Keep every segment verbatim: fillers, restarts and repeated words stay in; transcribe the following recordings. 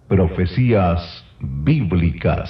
Profecías bíblicas.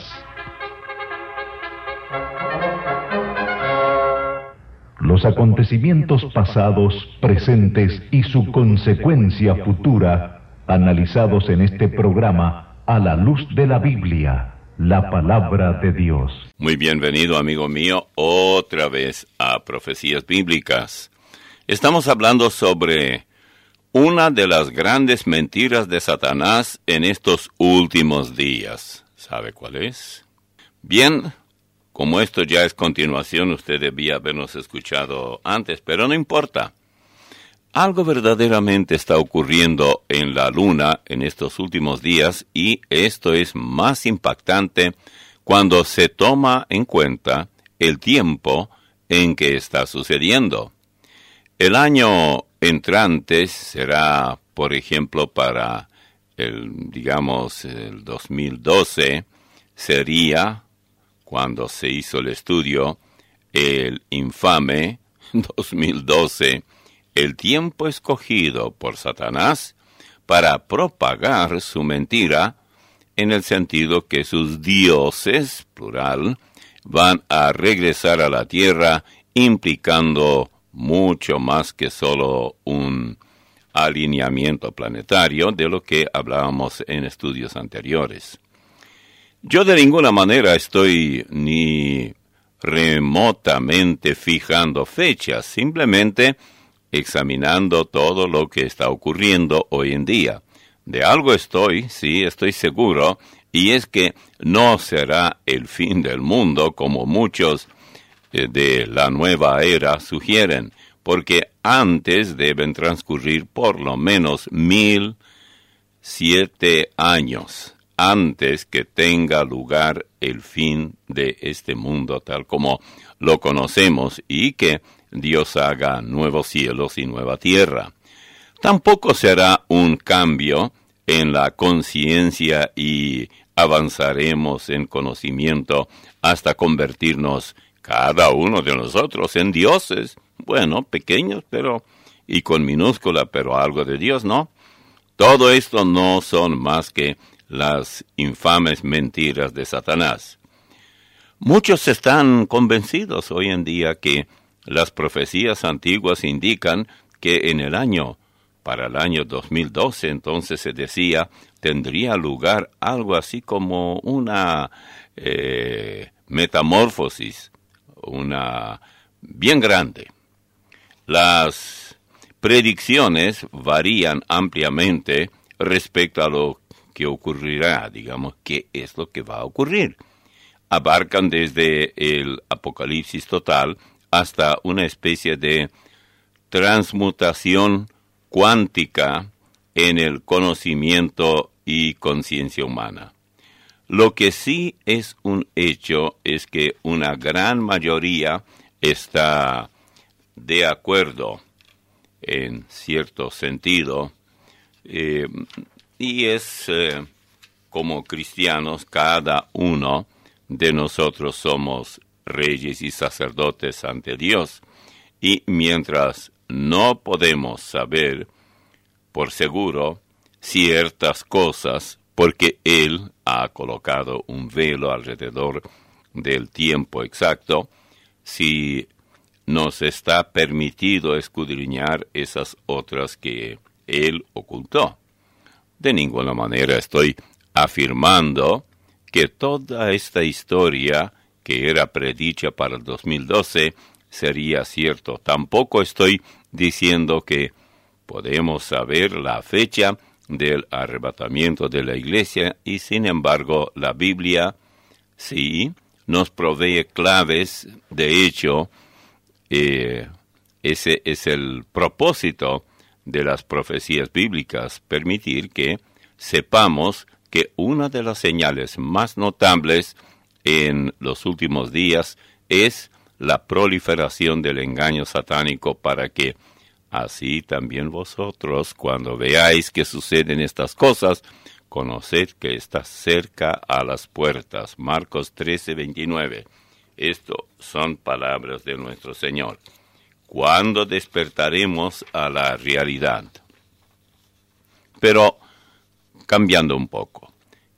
Los acontecimientos pasados, presentes y su consecuencia futura, analizados en este programa a la luz de la Biblia, la palabra de Dios. Muy bienvenido, amigo mío, otra vez a Profecías Bíblicas. Estamos hablando sobre una de las grandes mentiras de Satanás en estos últimos días. ¿Sabe cuál es? Bien, como esto ya es continuación, usted debía habernos escuchado antes, pero no importa. Algo verdaderamente está ocurriendo en la luna en estos últimos días, y esto es más impactante cuando se toma en cuenta el tiempo en que está sucediendo. El año entrante será, por ejemplo, para el, digamos, el dos mil doce, sería, cuando se hizo el estudio, el infame dos mil doce, el tiempo escogido por Satanás para propagar su mentira, en el sentido que sus dioses, plural, van a regresar a la tierra, implicando mucho más que solo un alineamiento planetario, de lo que hablábamos en estudios anteriores. Yo de ninguna manera estoy ni remotamente fijando fechas, simplemente examinando todo lo que está ocurriendo hoy en día. De algo estoy, sí, estoy seguro, y es que no será el fin del mundo como muchos eh, de la nueva era sugieren, porque antes deben transcurrir por lo menos mil siete años antes que tenga lugar el fin de este mundo tal como lo conocemos, y que Dios haga nuevos cielos y nueva tierra. Tampoco será un cambio en la conciencia y avanzaremos en conocimiento hasta convertirnos cada uno de nosotros en dioses, bueno, pequeños, pero y con minúscula, pero algo de Dios, ¿no? Todo esto no son más que las infames mentiras de Satanás. Muchos están convencidos hoy en día que las profecías antiguas indican que en el año, para el año dos mil doce, entonces se decía, tendría lugar algo así como una eh, metamorfosis, una bien grande. Las predicciones varían ampliamente respecto a lo que ocurrirá, digamos, qué es lo que va a ocurrir. Abarcan desde el apocalipsis total hasta una especie de transmutación cuántica en el conocimiento y conciencia humana. Lo que sí es un hecho es que una gran mayoría está de acuerdo en cierto sentido, eh, y es eh, como cristianos, cada uno de nosotros somos reyes y sacerdotes ante Dios, y mientras no podemos saber por seguro ciertas cosas, porque Él ha colocado un velo alrededor del tiempo exacto, si nos está permitido escudriñar esas otras que Él ocultó. De ninguna manera estoy afirmando que toda esta historia que era predicha para el dos mil doce sería cierto. Tampoco estoy diciendo que podemos saber la fecha del arrebatamiento de la iglesia, y sin embargo la Biblia sí nos provee claves. De hecho, eh, ese es el propósito de las profecías bíblicas, permitir que sepamos que una de las señales más notables en los últimos días es la proliferación del engaño satánico, para que así también vosotros, cuando veáis que suceden estas cosas, conoced que está cerca a las puertas. Marcos trece, veintinueve. Esto son palabras de nuestro Señor. ¿Cuándo despertaremos a la realidad? Pero, cambiando un poco,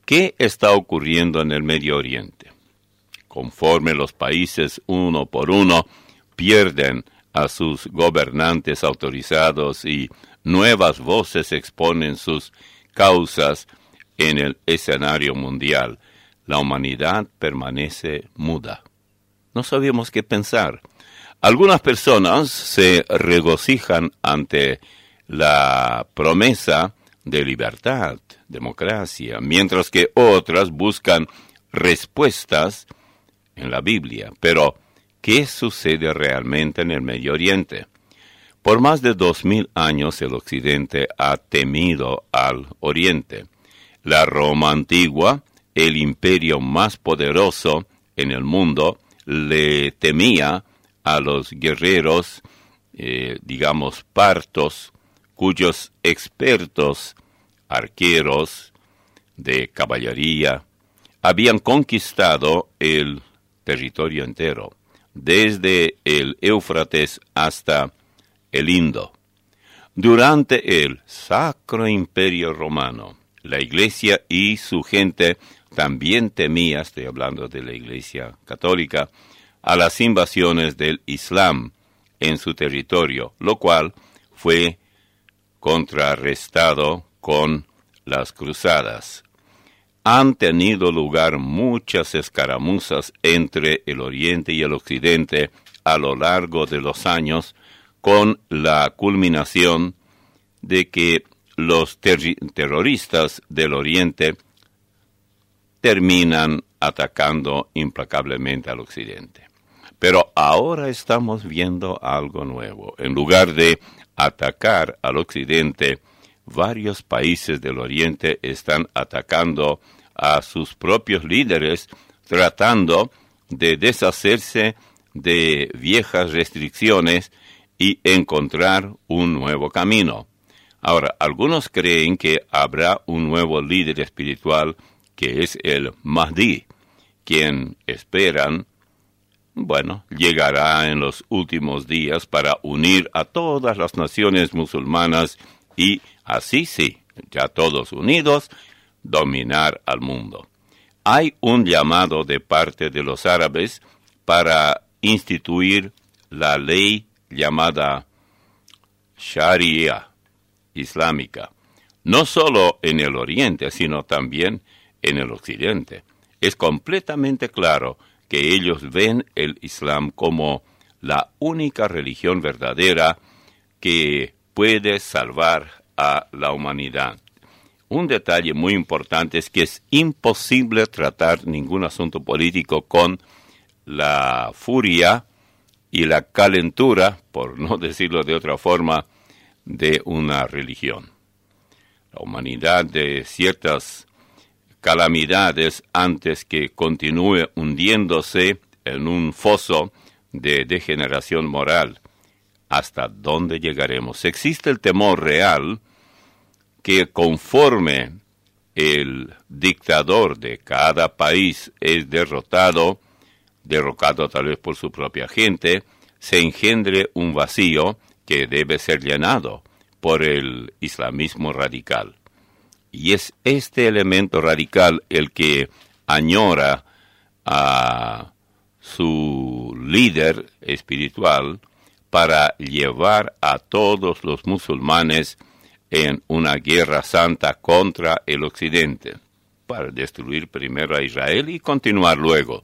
¿Qué está ocurriendo en el Medio Oriente? Conforme los países uno por uno pierden a sus gobernantes autorizados y nuevas voces exponen sus causas en el escenario mundial, la humanidad permanece muda. No sabemos qué pensar. Algunas personas se regocijan ante la promesa de libertad, democracia, mientras que otras buscan respuestas en la Biblia. Pero, ¿qué sucede realmente en el Medio Oriente? Por más de dos mil años el Occidente ha temido al Oriente. La Roma antigua, el imperio más poderoso en el mundo, le temía a los guerreros, eh, digamos, partos, cuyos expertos arqueros de caballería habían conquistado el territorio entero, desde el Éufrates hasta el Indo. Durante el Sacro Imperio Romano, la Iglesia y su gente también temía, estoy hablando de la Iglesia católica, a las invasiones del Islam en su territorio, lo cual fue contrarrestado con las cruzadas. Han tenido lugar muchas escaramuzas entre el Oriente y el Occidente a lo largo de los años, con la culminación de que los ter- terroristas del Oriente terminan atacando implacablemente al Occidente. Pero ahora estamos viendo algo nuevo. En lugar de atacar al Occidente, varios países del Oriente están atacando a sus propios líderes, tratando de deshacerse de viejas restricciones y encontrar un nuevo camino. Ahora, algunos creen que habrá un nuevo líder espiritual que es el Mahdi, quien esperan, bueno, llegará en los últimos días para unir a todas las naciones musulmanas y así sí, ya todos unidos, dominar al mundo. Hay un llamado de parte de los árabes para instituir la ley llamada Sharia islámica, no solo en el Oriente, sino también en el Occidente. Es completamente claro que ellos ven el Islam como la única religión verdadera que puede salvar a la humanidad. Un detalle muy importante es que es imposible tratar ningún asunto político con la furia y la calentura, por no decirlo de otra forma, de una religión. La humanidad de ciertas calamidades antes que continúe hundiéndose en un foso de degeneración moral. ¿Hasta dónde llegaremos? Existe el temor real que conforme el dictador de cada país es derrotado, derrocado tal vez por su propia gente, se engendre un vacío que debe ser llenado por el islamismo radical. Y es este elemento radical el que añora a su líder espiritual para llevar a todos los musulmanes en una guerra santa contra el Occidente, para destruir primero a Israel y continuar luego.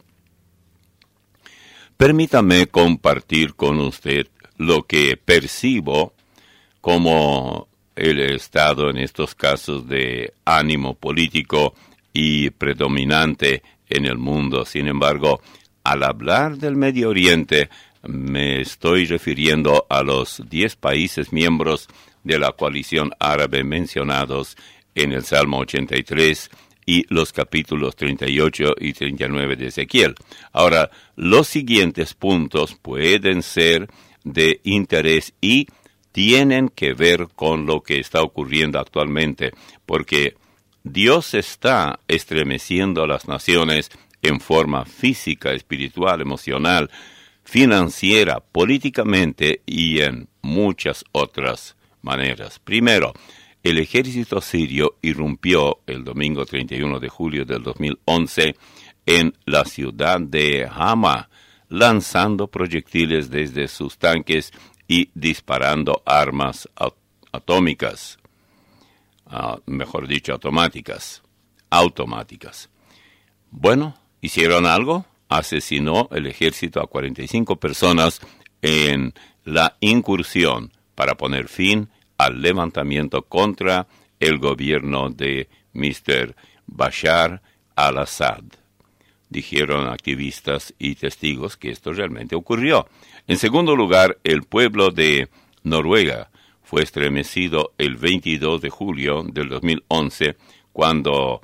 Permítame compartir con usted lo que percibo como el estado en estos casos de ánimo político y predominante en el mundo. Sin embargo, al hablar del Medio Oriente, me estoy refiriendo a los diez países miembros de la coalición árabe mencionados en el Salmo ochenta y tres y los capítulos treinta y ocho y treinta y nueve de Ezequiel. Ahora, los siguientes puntos pueden ser de interés y tienen que ver con lo que está ocurriendo actualmente, porque Dios está estremeciendo a las naciones en forma física, espiritual, emocional, financiera, políticamente y en muchas otras maneras. Primero, el ejército sirio irrumpió el domingo treinta y uno de julio del dos mil once en la ciudad de Hama, lanzando proyectiles desde sus tanques y disparando armas atómicas, uh, mejor dicho, automáticas, automáticas. Bueno, ¿hicieron algo? Asesinó el ejército a cuarenta y cinco personas en la incursión para poner fin al levantamiento contra el gobierno de mister Bashar al-Assad. Dijeron activistas y testigos que esto realmente ocurrió. En segundo lugar, el pueblo de Noruega fue estremecido el veintidós de julio del dos mil once cuando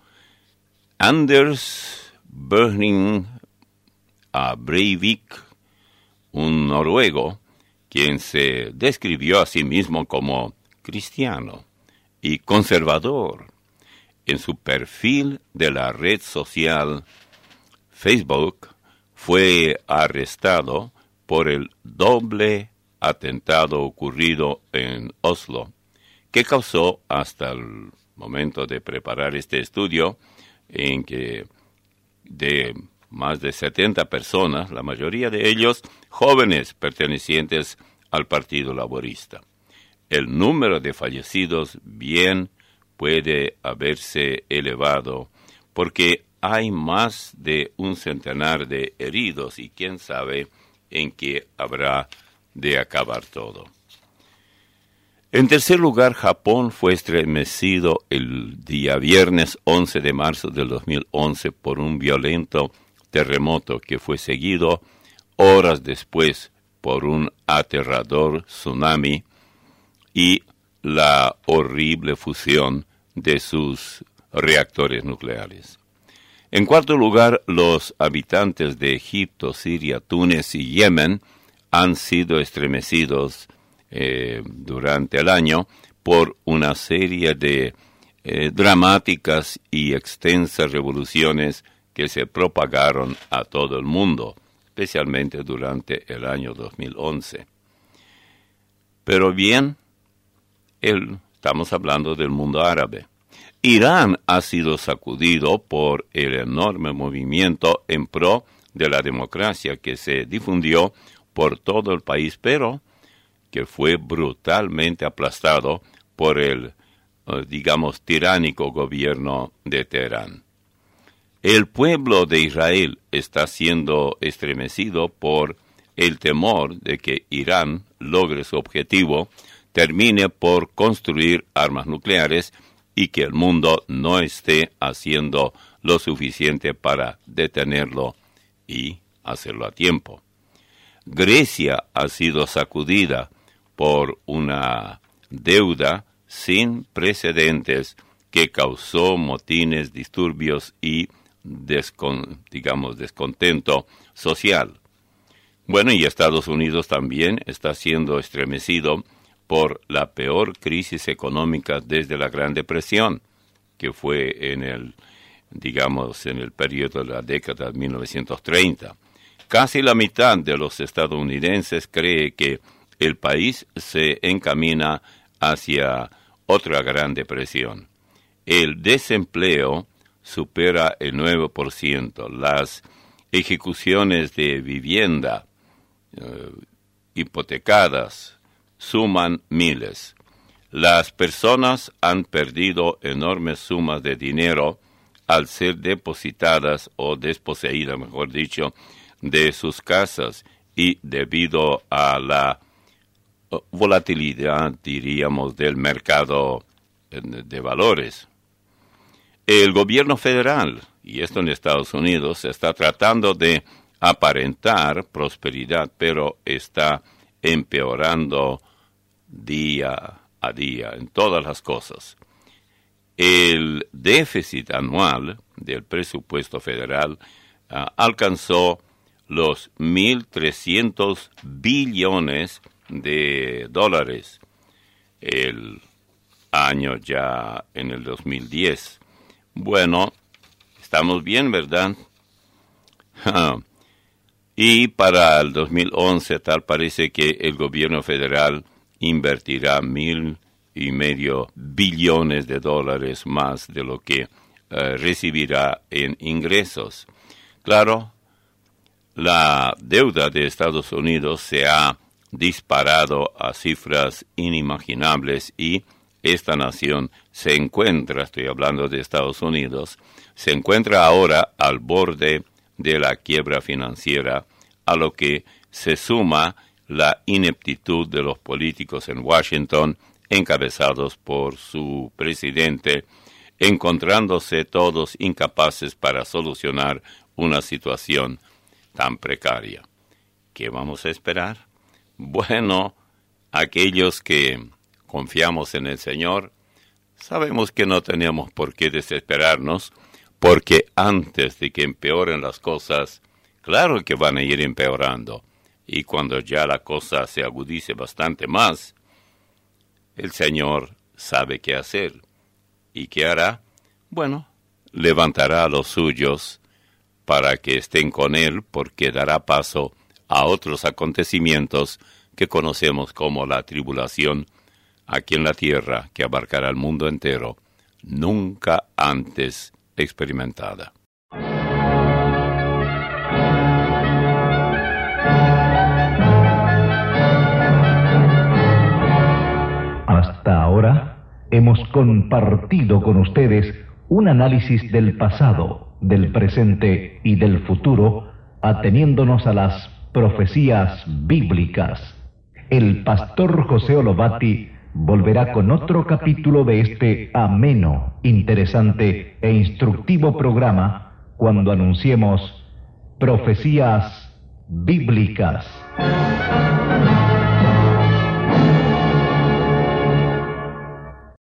Anders Behring Breivik, un noruego, quien se describió a sí mismo como cristiano y conservador, en su perfil de la red social Facebook, fue arrestado por el doble atentado ocurrido en Oslo, que causó hasta el momento de preparar este estudio, en que de más de setenta personas, la mayoría de ellos jóvenes pertenecientes al Partido Laborista. El número de fallecidos bien puede haberse elevado porque hay más de un centenar de heridos y quién sabe en qué habrá de acabar todo. En tercer lugar, Japón fue estremecido el día viernes once de marzo del dos mil once por un violento terremoto que fue seguido horas después por un aterrador tsunami y la horrible fusión de sus reactores nucleares. En cuarto lugar, los habitantes de Egipto, Siria, Túnez y Yemen han sido estremecidos eh, durante el año por una serie de eh, dramáticas y extensas revoluciones que se propagaron a todo el mundo, especialmente durante el año dos mil once. Pero bien, el, estamos hablando del mundo árabe. Irán ha sido sacudido por el enorme movimiento en pro de la democracia que se difundió por todo el país, pero que fue brutalmente aplastado por el, digamos, tiránico gobierno de Teherán. El pueblo de Israel está siendo estremecido por el temor de que Irán logre su objetivo, termine por construir armas nucleares y que el mundo no esté haciendo lo suficiente para detenerlo y hacerlo a tiempo. Grecia ha sido sacudida por una deuda sin precedentes que causó motines, disturbios y descon, digamos, descontento social. Bueno, y Estados Unidos también está siendo estremecido por la peor crisis económica desde la Gran Depresión, que fue en el, digamos, en el periodo de la década de mil novecientos treinta. Casi la mitad de los estadounidenses cree que el país se encamina hacia otra Gran Depresión. El desempleo supera el nueve por ciento. Las ejecuciones de vivienda eh, hipotecadas suman miles. Las personas han perdido enormes sumas de dinero al ser depositadas o desposeídas, mejor dicho, de sus casas y debido a la volatilidad, diríamos, del mercado de valores. El gobierno federal, y esto en Estados Unidos, está tratando de aparentar prosperidad, pero está empeorando día a día en todas las cosas. El déficit anual del presupuesto federal uh, alcanzó los mil trescientos billones de dólares el año ya en el dos mil diez. Bueno, estamos bien, ¿verdad? Y para el dos mil once tal parece que el gobierno federal invertirá mil y medio billones de dólares más de lo que eh, recibirá en ingresos. Claro, la deuda de Estados Unidos se ha disparado a cifras inimaginables y esta nación se encuentra, estoy hablando de Estados Unidos, se encuentra ahora al borde de la quiebra financiera, a lo que se suma la ineptitud de los políticos en Washington, encabezados por su presidente, encontrándose todos incapaces para solucionar una situación tan precaria. ¿Qué vamos a esperar? Bueno, aquellos que confiamos en el Señor, sabemos que no tenemos por qué desesperarnos, porque antes de que empeoren las cosas, claro que van a ir empeorando. Y cuando ya la cosa se agudice bastante más, el Señor sabe qué hacer. ¿Y qué hará? Bueno, levantará a los suyos para que estén con Él, porque dará paso a otros acontecimientos que conocemos como la tribulación aquí en la tierra, que abarcará el mundo entero, nunca antes experimentada. Hasta ahora hemos compartido con ustedes un análisis del pasado, del presente y del futuro, ateniéndonos a las profecías bíblicas. El pastor José Olobati volverá con otro capítulo de este ameno, interesante e instructivo programa cuando anunciemos Profecías Bíblicas.